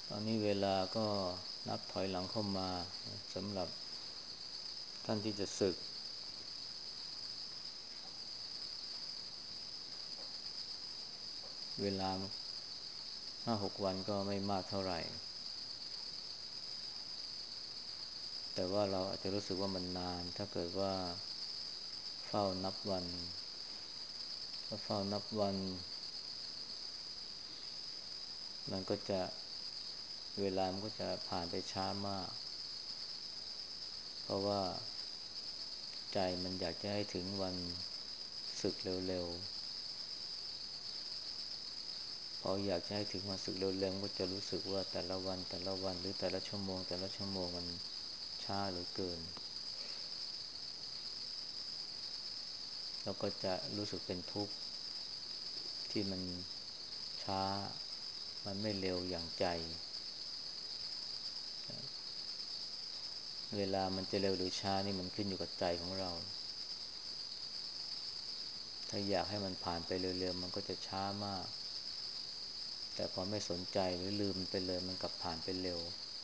ตอนนี้เวลาก็นับถอยหลังเข้ามาสำหรับท่านที่จะศึกเวลา5-6 วันก็ไม่มากเท่าไหร่แต่ว่าเราอาจจะรู้สึกว่ามันนานถ้าเกิดว่าเฝ้านับวันถ้าเฝ้านับวันมันก็จะเวลามันก็จะผ่านไปช้ามากเพราะว่าใจมันอยากจะให้ถึงวันศึกเร็วๆพออยากจะให้ถึงวันศึกเร็วๆก็จะรู้สึกว่าแต่ละวันแต่ละวันหรือแต่ละชั่วโมงแต่ละชั่วโมงมันช้าเหลือเกินแล้วก็จะรู้สึกเป็นทุกข์ที่มันช้ามันไม่เร็วอย่างใจเวลามันจะเร็วหรือช้านี่มันขึ้นอยู่กับใจของเราถ้าอยากให้มันผ่านไปเร็วๆมันก็จะช้ามากแต่พอไม่สนใจหรือลืมมันไปเลยมันกลับผ่านไปเร็ว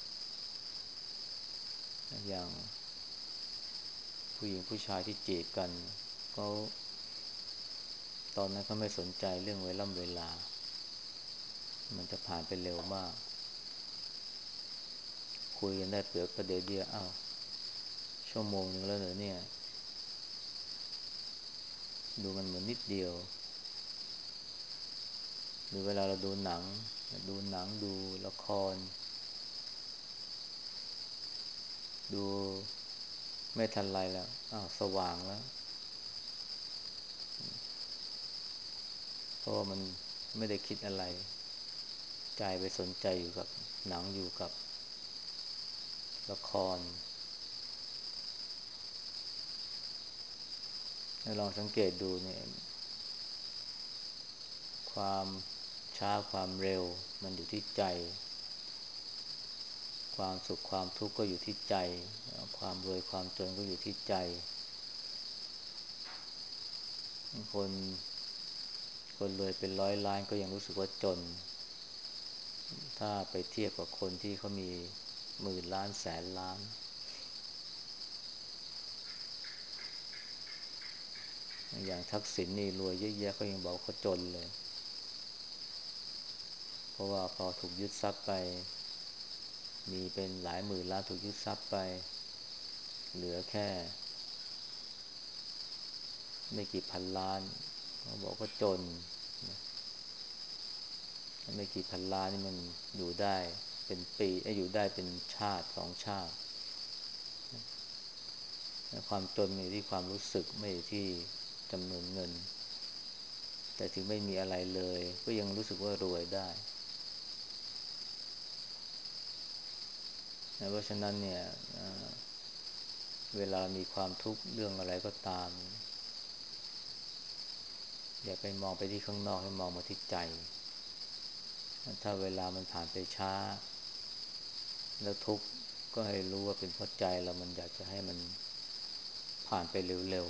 อย่างผู้หญิงผู้ชายที่จีบกันเขาตอนนั้นเขาไม่สนใจเรื่องเวลามันจะผ่านไปเร็วมากคุยกันได้เปลือกประเดี๋ยวเดียวอ้าวชั่วโมงหนึ่งแล้วเหรอเนี่ยดูมันเหมือนนิดเดียวหรือเวลาเราดูหนังดูละครดูไม่ทันไรแล้วอ้าวสว่างแล้วเพราะว่ามันไม่ได้คิดอะไรใจไปสนใจอยู่กับหนังอยู่กับละครให้ลองสังเกตดูเนี่ยความช้าความเร็วมันอยู่ที่ใจความสุขความทุกข์ก็อยู่ที่ใจความรวยความจนก็อยู่ที่ใจคนคนรวยเป็น100 ล้านก็ยังรู้สึกว่าจนถ้าไปเทียบกับคนที่เขามี10,000 ล้าน100,000 ล้านอย่างทักษิณนี่รวยเยอะแยะก็ยังบอกเขาจนเลยเพราะว่าพอถูกยึดทรัพย์ไปมีเป็นหลายหมื่นล้านถูกยึดทรัพย์ไปเหลือแค่ไม่กี่พันล้านเขาบอกว่าจนไม่กี่พันล้านนี่มันอยู่ได้เป็นปีอยู่ได้เป็นชาติ2 ชาติความจนมันอยู่ที่ความรู้สึกไม่อยู่ที่จำนวนเงินแต่ถึงไม่มีอะไรเลยก็ยังรู้สึกว่ารวยได้เพราะฉะนั้นเนี่ยเวลามีความทุกข์เรื่องอะไรก็ตามอย่าไปมองไปที่ข้างนอกให้มองมาที่ใจถ้าเวลามันผ่านไปช้าแล้วทุกข์ก็ให้รู้ว่าเป็นเพราะใจเรามันอยากจะให้มันผ่านไปเร็ว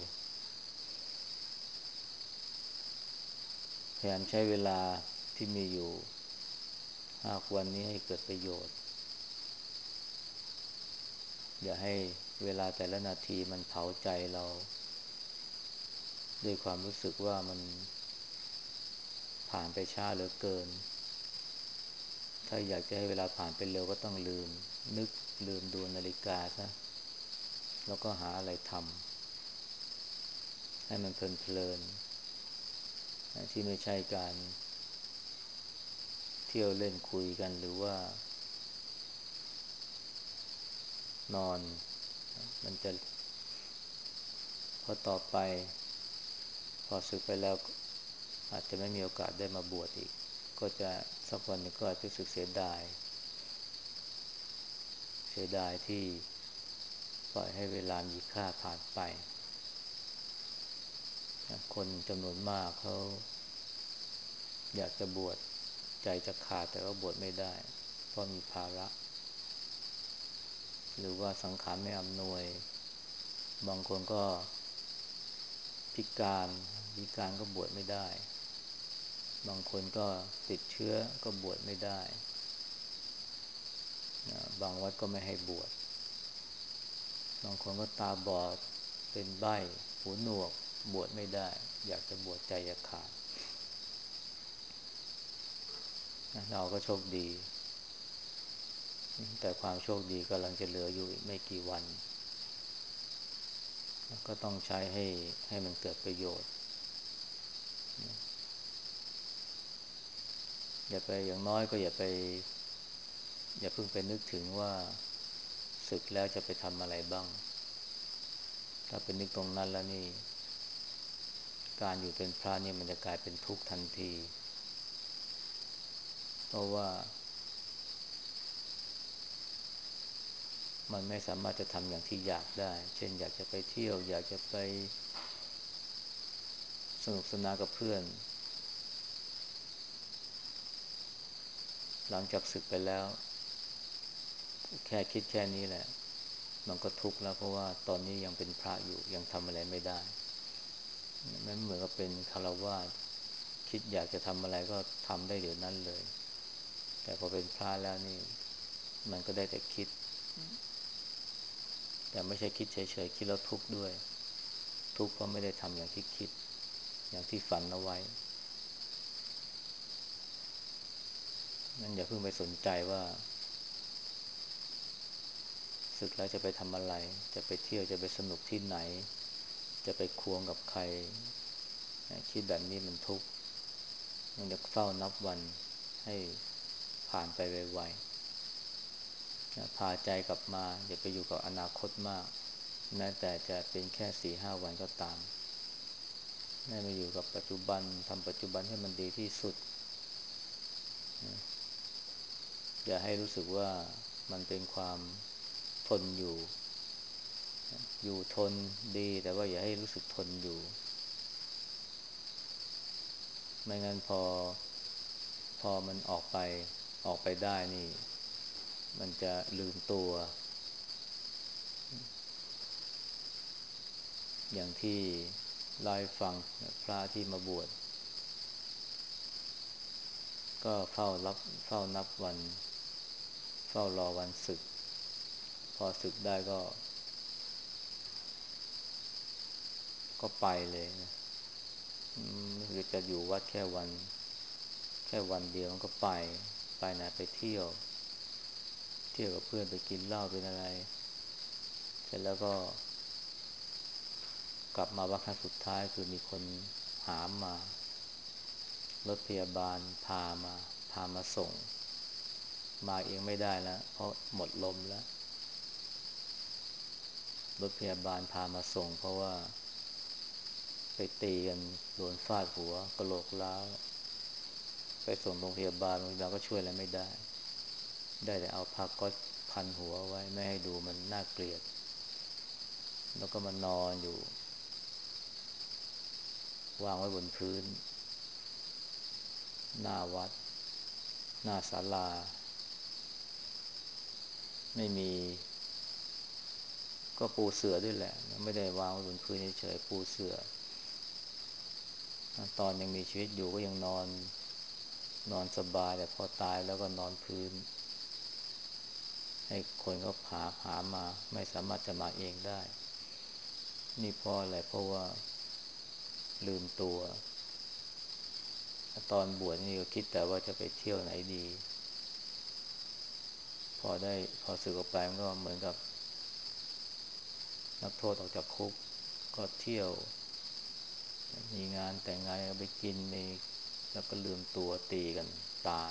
ๆพยายามใช้เวลาที่มีอยู่5 วันนี้ให้เกิดประโยชน์อย่าให้เวลาแต่ละนาทีมันเผาใจเราด้วยความรู้สึกว่ามันผ่านไปช้าเหลือเกินถ้าอยากจะให้เวลาผ่านไปเร็วก็ต้องนึกลืมดูนาฬิกาซะแล้วก็หาอะไรทำให้มันเพลินๆที่ไม่ใช่การเที่ยวเล่นคุยกันหรือว่านอนมันจะพอต่อไปพอสึกไปแล้วอาจจะไม่มีโอกาสได้มาบวชอีกก็จะสักวันหนึ่งก็อาจจะรู้สึกเสียดายที่ปล่อยให้เวลามีค่าผ่านไปคนจำนวนมากเขาอยากจะบวชใจจะขาดแต่ว่าบวชไม่ได้เพราะมีภาระหรือว่าสังขารไม่อำนวยบางคนก็พิการก็บวชไม่ได้บางคนก็ติดเชื้อก็บวชไม่ได้บางวัดก็ไม่ให้บวชบางคนก็ตาบอดเป็นใบ้หูหนวกบวชไม่ได้อยากจะบวชใจจะขาดเราก็โชคดีแต่ความโชคดีกำลังจะเหลืออยู่อีกไม่กี่วันก็ต้องใช้ให้มันเกิดประโยชน์อย่าไปอย่างน้อยก็อย่าเพิ่งไปนึกถึงว่าศึกแล้วจะไปทำอะไรบ้างถ้าเป็นนึกตรงนั้นแล้วนี่การอยู่เป็นพระนี่มันจะกลายเป็นทุกข์ทันทีเพราะว่ามันไม่สามารถจะทำอย่างที่อยากได้เช่นอยากจะไปเที่ยวอยากจะไปสนุกสนานกับเพื่อนหลังจากศึกไปแล้วแค่คิดแค่นี้แหละมันก็ทุกข์แล้วเพราะว่าตอนนี้ยังเป็นพระอยู่ยังทำอะไรไม่ได้ไม่เหมือนกับเป็นฆราวาสคิดอยากจะทำอะไรก็ทำได้เดี๋ยวนั้นเลยแต่พอเป็นพระแล้วนี่มันก็ได้แต่คิดแต่ไม่ใช่คิดเฉยๆคิดแล้วทุกข์ด้วยทุกข์เพราะไม่ได้ทำอย่างที่คิดอย่างที่ฝันเอาไว้งั้นอย่าเพิ่งไปสนใจว่าศึกแล้วจะไปทำอะไรจะไปเที่ยวจะไปสนุกที่ไหนจะไปควงกับใครคิดแบบนี้มันทุกข์มันจะเฝ้านับวันให้ผ่านไปไวๆพาใจกลับมาอย่าไปอยู่กับอนาคตมากแม้แต่จะเป็นแค่4-5 วันก็ตามให้มาอยู่กับปัจจุบันทำปัจจุบันให้มันดีที่สุดอย่าให้รู้สึกว่ามันเป็นความทนอยู่ทนดีแต่ว่าอย่าให้รู้สึกทนอยู่ไม่งั้นพอมันออกไปได้นี่มันจะลืมตัวอย่างที่เล่าให้ฟังพระที่มาบวชก็เฝ้านับวันเฝ้ารอวันศึกพอศึกได้ก็ไปเลยนะคือจะอยู่วัดแค่วันเดียวมันก็ไปไหนไปเที่ยวกับเพื่อนไปกินเหล้าเป็นอะไรเสร็จแล้วก็กลับมาว่าครั้งสุดท้ายคือมีคนหามมารถพยาบาลพามาส่งมาเองไม่ได้แล้วเพราะหมดลมแล้วรถพยาบาลพามาส่งเพราะว่าไปตีกันโดนฟาดหัวกะโหลกร้าวไปส่งโรงพยาบาลก็ช่วยอะไรไม่ได้แต่เอาผ้าก๊อซพันหัวไว้ไม่ให้ดูมันน่าเกลียดแล้วก็มานอนอยู่วางไว้บนพื้นหน้าวัดหน้าศาลาไม่มีก็ปูเสื่อด้วยแหละไม่ได้วางไว้บนพื้นเฉยๆปูเสื่อตอนยังมีชีวิตอยู่ก็ยังนอนสบายแต่พอตายแล้วก็นอนพื้นให้คนก็หามาไม่สามารถจะมาเองได้นี่เพราะอะไรเพราะว่าลืมตัวตอนบวชนี่ก็คิดแต่ว่าจะไปเที่ยวไหนดีพอสึกออกไปมันก็เหมือนกับนักโทษออกจากคุกก็เที่ยวมีงานแต่งงานก็ไปกินไปแล้วก็ลืมตัวตีกันตาย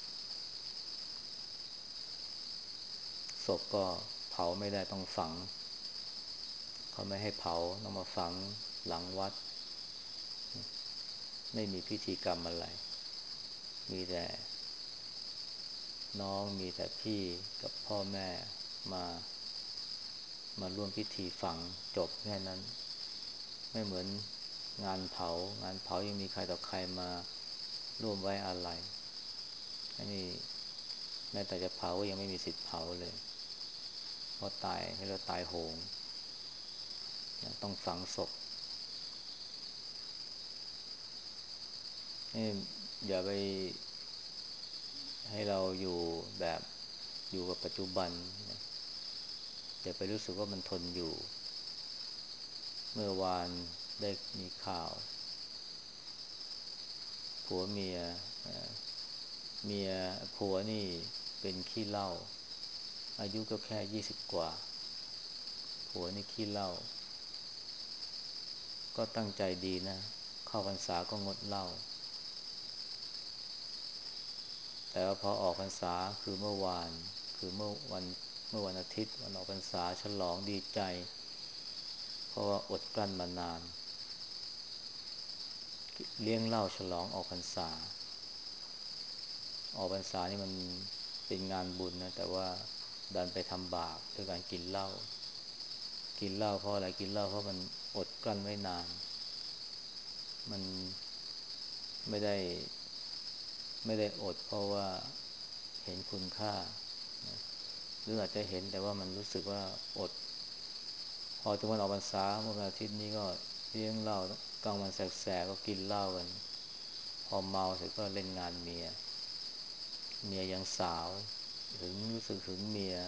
ศพก็เผาไม่ได้ต้องฝังเขาไม่ให้เผาต้องมาฝังหลังวัดไม่มีพิธีกรรมอะไรมีแต่น้องมีแต่พี่กับพ่อแม่มามาร่วมพิธีฝังจบแค่นั้นไม่เหมือนงานเผายังมีใครต่อใครมาร่วมไว้อาลัยอันนี้แม้แต่จะเผาก็ยังไม่มีสิทธิ์เผาเลยเพราะตายให้เราตายโหงต้องฝังศพอย่าไปให้เราอยู่แบบอยู่กับปัจจุบันนะอย่าไปรู้สึกว่ามันทนอยู่เมื่อวานได้มีข่าวผัวเมียเอ่อเมียผัวนี่เป็นขี้เหล้าอายุก็แค่20กว่าผัวนี่ขี้เหล้าก็ตั้งใจดีนะเข้าพรรษาก็งดเหล้าแต่ว่าพอออกพรรษาคือเมื่อวานคือเมื่อวันอาทิตย์วันออกพรรษาฉลองดีใจเพราะว่าอดกลั้นมานานเลี้ยงเหล้าฉลองออกพรรษาออกพรรษานี่มันเป็นงานบุญนะแต่ว่าดันไปทำบาปด้วยการกินเหล้ากินเหล้าเพราะอะไรกินเหล้าเพราะมันอดกลั้นไว้นานมันไม่ได้ไม่ได้อดเพราะว่าเห็นคุณค่านะหรืออาจจะเห็นแต่ว่ามันรู้สึกว่าอดพอถึงวันออกพรรษาเมื่อวันอาทิตย์นี้ก็เลี้ยงเหล้ากลางวันแสกๆก็กินเหล้ากันพอเมาเสร็จก็เล่นงานเมียยังสาวรู้สึกหึงเมีย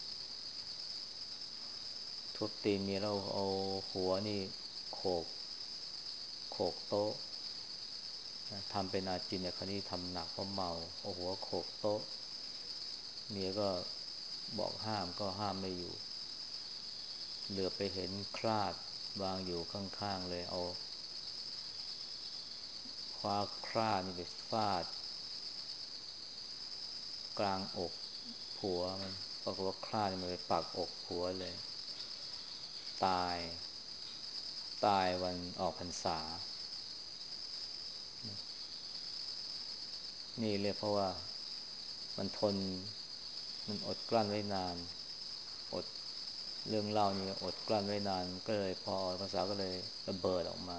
ทุบตีเมียแล้วเอาหัวนี่โขกโขกโต๊ะทำเป็นอาจินเนี่ยคราวนี้ทำหนักเพราะเมาเอาหัวโขกโต๊ะเมียก็บอกห้ามก็ห้ามไม่อยู่เหลือไปเห็นคราดวางอยู่ข้างๆเลยเอาคว้าคราดนี่ไปฟาดกลางอกผัวมันปรากฏว่าคราดนี่มันไปปักอกผัวเลยตายตายวันออกพรรษานี่เรียกเพราะว่ามันทนมันอดกลั้นไว้นานอดเรื่องเล่านี่อดกลั้นไว้นานก็เลยพอออกพรรษาก็เลยระเบิดออกมา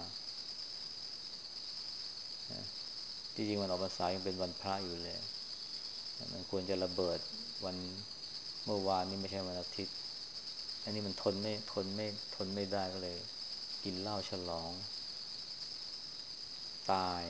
ที่จริงวันออกพรรษายังเป็นวันพระอยู่เลยมันควรจะระเบิดวันเมื่อวานนี้ไม่ใช่วันอาทิตย์อันนี้มันทนไม่ได้ก็เลยกินเหล้าฉลองตาย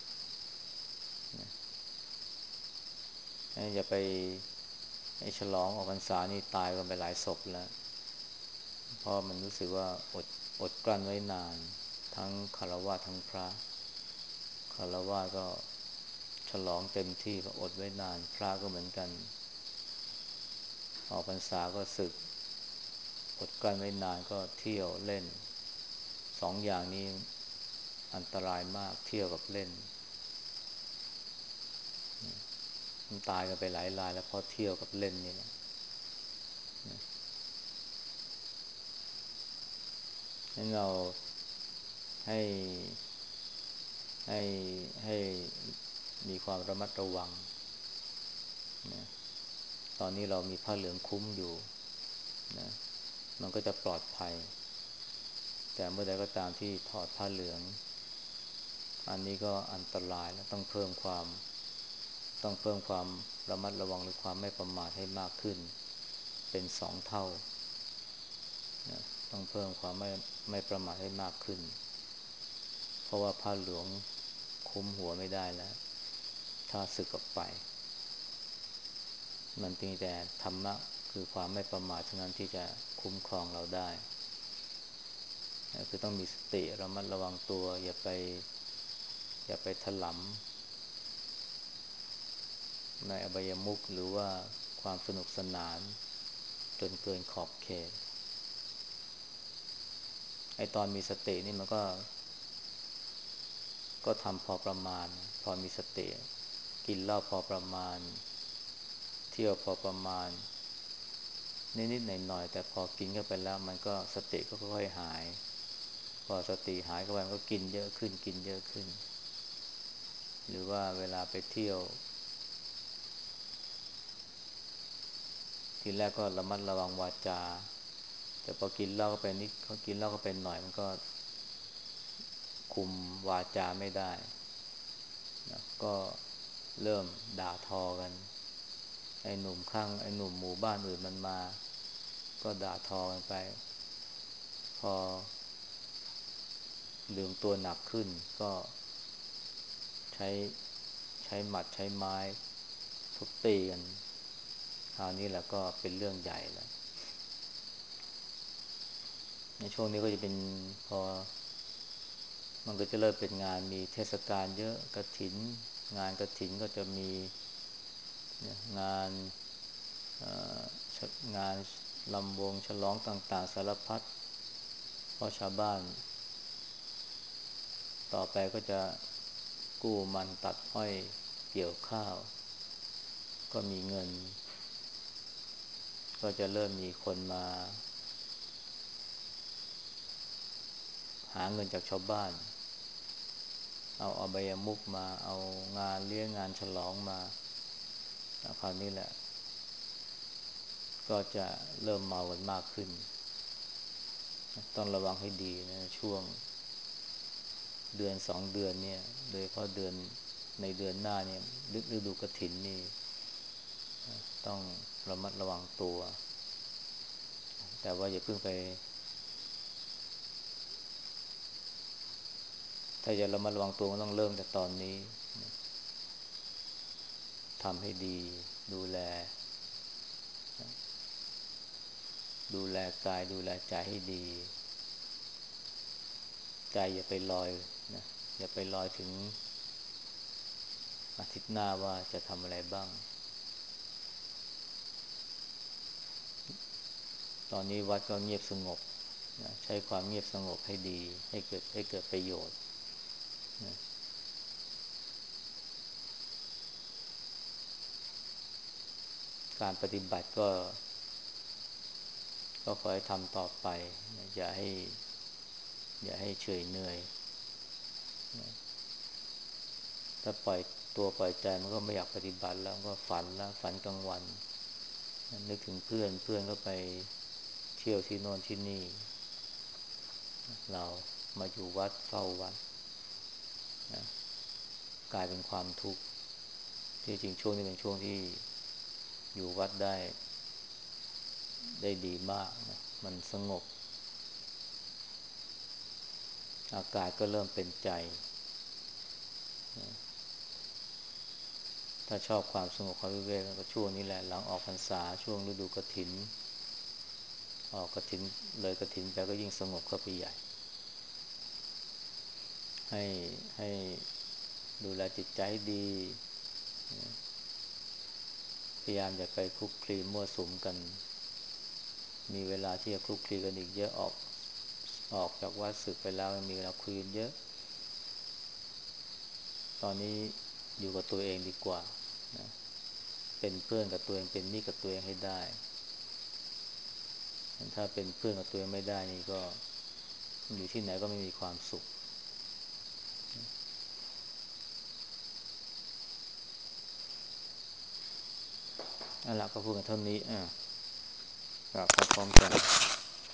อย่าไปไอ้ฉลองออกพรรษานี่ตายกันไปหลายศพแล้วเพราะมันรู้สึกว่าอดกลั้นไว้นานทั้งฆราวาสทั้งพระฆราวาสก็ฉลองเต็มที่ก็อดไว้นานพระก็เหมือนกันออกพรรษาก็สึกอดกลั้นไว้นานก็เที่ยวเล่นสองอย่างนี้อันตรายมากเที่ยวกับเล่นมันตายกันไปหลายรายแล้วเพราะเที่ยวกับเล่นนี่แหละงั้นเราให้ให้ให้มีความระมัดระวังนะตอนนี้เรามีผ้าเหลืองคุ้มอยู่นะมันก็จะปลอดภัยแต่เมื่อใดก็ตามที่ถอดผ้าเหลืองอันนี้ก็อันตรายและต้องเพิ่มความระมัดระวังหรือความไม่ประมาทให้มากขึ้นเป็น2 เท่านะต้องเพิ่มความไม่ประมาทให้มากขึ้นเพราะว่าผ้าเหลืองคุ้มหัวไม่ได้แล้วถ้าสึกออกไปมันมีแต่ธรรมะคือความไม่ประมาทเท่านั้นที่จะคุ้มครองเราได้คือต้องมีสติระมัดระวังตัวอย่าไปถลำในอบายมุขหรือว่าความสนุกสนานจนเกินขอบเขตไอตอนมีสตินี่มันก็ทำพอประมาณพอมีสติกินเหล้าพอประมาณเที่ยวพอประมาณนิดๆหน่อยๆแต่พอกินเข้าไปแล้วมันก็สติก็ค่อยๆหายพอสติหายเข้าไปมันก็กินเยอะขึ้นกินเยอะขึ้นหรือว่าเวลาไปเที่ยวทีแรกก็ระมัดระวังวาจาแต่พอกินเหล้าเข้าไปนิดเขากินเหล้าเข้าไปหน่อยมันก็คุมวาจาไม่ได้นะก็เริ่มด่าทอกันไอ้หนุ่มหมู่บ้านอื่นมันมาก็ด่าทอกันไปพอลืมตัวหนักขึ้นก็ใช้ใช้หมัดใช้ไม้ทุบตีกันราวนี้แหละก็เป็นเรื่องใหญ่แล้วในช่วงนี้ก็จะเป็นพอมันก็จะเริ่มเป็นงานมีเทศกาลเยอะกฐินงานกฐินก็จะมีงานเอ่องานลำวงฉลองต่างๆสารพัดเพราะชาวบ้านต่อไปก็จะกู้มันตัดอ้อยเกี่ยวข้าวก็มีเงินก็จะเริ่มมีคนมาหาเงินจากชาวบ้านเอาอบายมุขมาเอางานเลี้ยงงานฉลองมาคราวนี้แหละก็จะเริ่มเมากันมากขึ้นต้องระวังให้ดีนะช่วงเดือน2 เดือนเนี่ยโดยเฉพาะในเดือนหน้าเนี่ยฤดูกฐินนี่ต้องระมัดระวังตัวแต่ว่าอย่าเพิ่งไปถ้าจะระมัดระวังตัวก็ต้องเริ่มแต่ตอนนี้ทำให้ดีดูแลกายดูแลใจให้ดีใจอย่าไปลอยนะอย่าไปลอยถึงอาทิตย์หน้าว่าจะทำอะไรบ้างตอนนี้วัดก็เงียบสงบนะใช้ความเงียบสงบให้ดีให้เกิดประโยชน์นะการปฏิบัติก็ขอให้ทำต่อไปนะอย่าให้เฉยเหนื่อยนะถ้าปล่อยตัวปล่อยใจมันก็ไม่อยากปฏิบัติแล้วก็ฝันกลางวันนึกถึงเพื่อนก็ไปเที่ยวที่โน่นที่นี่เรามาอยู่วัดเฝ้าวัดนะกลายเป็นความทุกข์ที่จริงช่วงนี้เป็นช่วงที่อยู่วัดได้ดีมากนะมันสงบอากาศก็เริ่มเป็นใจนะถ้าชอบความสงบความวิเวกก็ช่วงนี้แหละหลังออกพรรษาช่วงฤดูกฐินออกกฐินเลยกฐินไปก็ยิ่งสงบเข้าไปใหญ่ให้ให้ดูแลจิตใจให้ดีพยายามอย่าไปคลุกคลีมั่วสุมกันมีเวลาที่จะคลุกคลีกันอีกเยอะออกจากวัดศึกไปแล้วมีเวลาคุยกันเยอะตอนนี้อยู่กับตัวเองดีกว่านะเป็นเพื่อนกับตัวเองเป็นมิตรกับตัวเองให้ได้ถ้าเป็นเพื่อนกับตัวเองไม่ได้นี่ก็อยู่ที่ไหนก็ไม่มีความสุขเอาล่ะก็พูดกันเท่านี้กลับพร้อมๆกัน